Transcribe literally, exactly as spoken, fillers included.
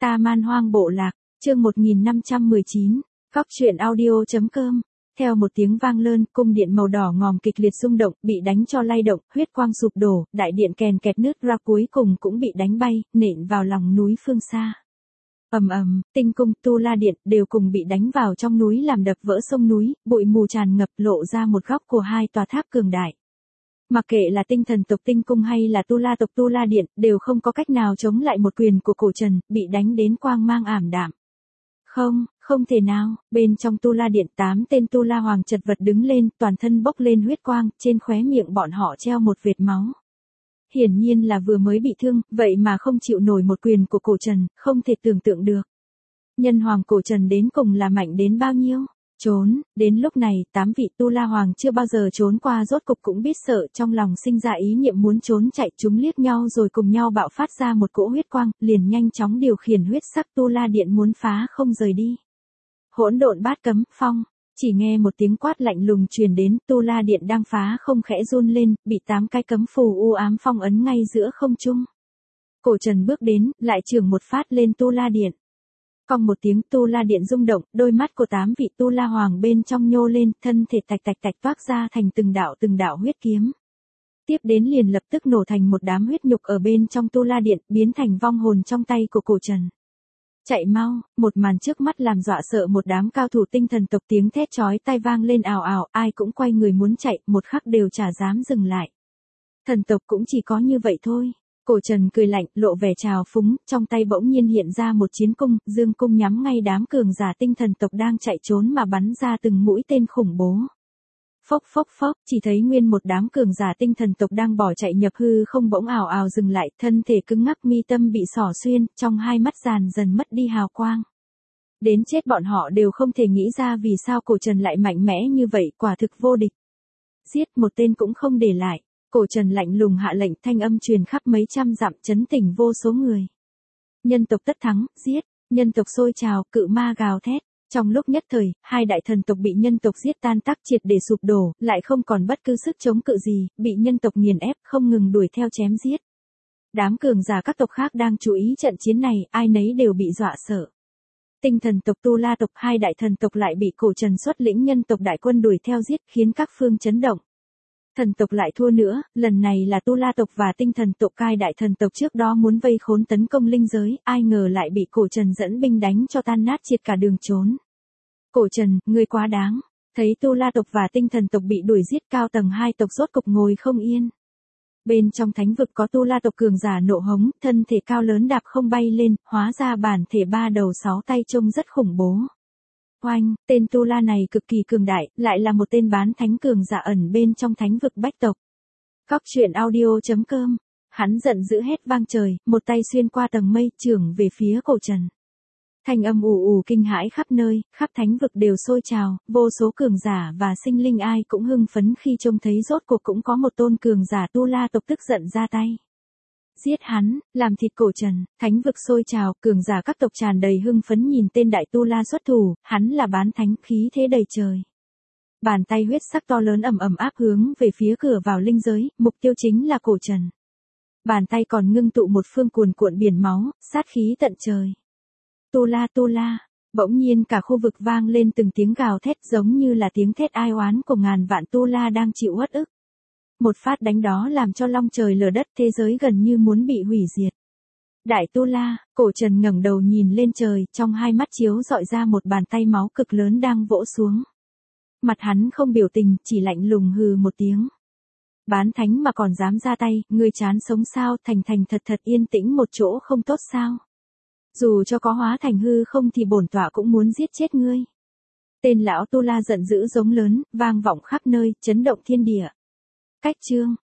Ta Man Hoang Bộ Lạc, chương một nghìn năm trăm mười chín, Cóc truyện audio chấm com. Theo một tiếng vang lơn, cung điện màu đỏ ngòm kịch liệt rung động, bị đánh cho lay động, huyết quang sụp đổ, đại điện kèn kẹt nứt ra cuối cùng cũng bị đánh bay, nện vào lòng núi phương xa. Ầm ầm, tinh cung, tu la điện đều cùng bị đánh vào trong núi làm đập vỡ sông núi, bụi mù tràn ngập lộ ra một góc của hai tòa tháp cường đại. Mặc kệ là tinh thần tộc tinh cung hay là tu la tộc tu la điện, đều không có cách nào chống lại một quyền của cổ trần, bị đánh đến quang mang ảm đạm. Không, không thể nào, bên trong tu la điện tám tên tu la hoàng chật vật đứng lên, toàn thân bốc lên huyết quang, trên khóe miệng bọn họ treo một vệt máu. Hiển nhiên là vừa mới bị thương, vậy mà không chịu nổi một quyền của cổ trần, không thể tưởng tượng được. Nhân hoàng cổ trần đến cùng là mạnh đến bao nhiêu? Trốn, đến lúc này, tám vị tu la hoàng chưa bao giờ trốn qua rốt cục cũng biết sợ, trong lòng sinh ra ý niệm muốn trốn chạy, chúng liếc nhau rồi cùng nhau bạo phát ra một cỗ huyết quang, liền nhanh chóng điều khiển huyết sắc tu la điện muốn phá không rời đi. Hỗn độn bát cấm, phong, chỉ nghe một tiếng quát lạnh lùng truyền đến, tu la điện đang phá không khẽ run lên, bị tám cái cấm phù u ám phong ấn ngay giữa không trung. Cổ trần bước đến, lại chưởng một phát lên tu la điện. Cong một tiếng tu la điện rung động, đôi mắt của tám vị tu la hoàng bên trong nhô lên, thân thể tạch tạch tạch toát ra thành từng đạo từng đạo huyết kiếm. Tiếp đến liền lập tức nổ thành một đám huyết nhục ở bên trong tu la điện, biến thành vong hồn trong tay của cổ trần. Chạy mau, một màn trước mắt làm dọa sợ một đám cao thủ tinh thần tộc, tiếng thét chói tai vang lên ào ào, ai cũng quay người muốn chạy, một khắc đều chả dám dừng lại. Thần tộc cũng chỉ có như vậy thôi. Cổ trần cười lạnh, lộ vẻ trào phúng, trong tay bỗng nhiên hiện ra một chiến cung, dương cung nhắm ngay đám cường giả tinh thần tộc đang chạy trốn mà bắn ra từng mũi tên khủng bố. Phốc phốc phốc, chỉ thấy nguyên một đám cường giả tinh thần tộc đang bỏ chạy nhập hư không bỗng ào ào dừng lại, thân thể cứng ngắc, mi tâm bị xỏ xuyên, trong hai mắt dàn dần mất đi hào quang. Đến chết bọn họ đều không thể nghĩ ra vì sao cổ trần lại mạnh mẽ như vậy, quả thực vô địch. Giết một tên cũng không để lại. Cổ trần lạnh lùng hạ lệnh, thanh âm truyền khắp mấy trăm dặm, chấn tỉnh vô số người. Nhân tộc tất thắng, giết, nhân tộc sôi trào, cự ma gào thét. Trong lúc nhất thời, hai đại thần tộc bị nhân tộc giết tan tác triệt để sụp đổ, lại không còn bất cứ sức chống cự gì, bị nhân tộc nghiền ép, không ngừng đuổi theo chém giết. Đám cường giả các tộc khác đang chú ý trận chiến này, ai nấy đều bị dọa sợ. Tinh thần tộc tu la tộc, hai đại thần tộc lại bị cổ trần xuất lĩnh nhân tộc đại quân đuổi theo giết, khiến các phương chấn động. Thần tộc lại thua nữa, lần này là tu la tộc và tinh thần tộc, hai đại thần tộc trước đó muốn vây khốn tấn công linh giới, ai ngờ lại bị cổ trần dẫn binh đánh cho tan nát triệt cả đường trốn. Cổ trần, ngươi quá đáng. Thấy tu la tộc và tinh thần tộc bị đuổi giết, cao tầng hai tộc rốt cục ngồi không yên. Bên trong thánh vực có tu la tộc cường giả nộ hống, thân thể cao lớn đạp không bay lên, hóa ra bản thể ba đầu sáu tay trông rất khủng bố. Oanh, tên tu la này cực kỳ cường đại, lại là một tên bán thánh cường giả ẩn bên trong thánh vực bách tộc. Cóc truyện audio chấm com, hắn giận dữ hét vang trời, một tay xuyên qua tầng mây, chưởng về phía cổ trần. Thanh âm ù ù kinh hãi khắp nơi, khắp thánh vực đều sôi trào, vô số cường giả và sinh linh ai cũng hưng phấn khi trông thấy rốt cuộc cũng có một tôn cường giả tu la tộc tức giận ra tay. Giết hắn, làm thịt cổ trần, thánh vực sôi trào, cường giả các tộc tràn đầy hưng phấn nhìn tên đại tu la xuất thủ, hắn là bán thánh, khí thế đầy trời. Bàn tay huyết sắc to lớn ầm ầm áp hướng về phía cửa vào linh giới, mục tiêu chính là cổ trần. Bàn tay còn ngưng tụ một phương cuồn cuộn biển máu, sát khí tận trời. Tu la tu la, bỗng nhiên cả khu vực vang lên từng tiếng gào thét giống như là tiếng thét ai oán của ngàn vạn tu la đang chịu uất ức. Một phát đánh đó làm cho long trời lở đất, thế giới gần như muốn bị hủy diệt. Đại tu la, cổ trần ngẩng đầu nhìn lên trời, trong hai mắt chiếu dọi ra một bàn tay máu cực lớn đang vỗ xuống. Mặt hắn không biểu tình, chỉ lạnh lùng hừ một tiếng. Bán thánh mà còn dám ra tay, ngươi chán sống sao, thành thành thật thật yên tĩnh một chỗ không tốt sao? Dù cho có hóa thành hư không thì bổn tọa cũng muốn giết chết ngươi. Tên lão tu la giận dữ giống lớn, vang vọng khắp nơi, chấn động thiên địa. Cách chương,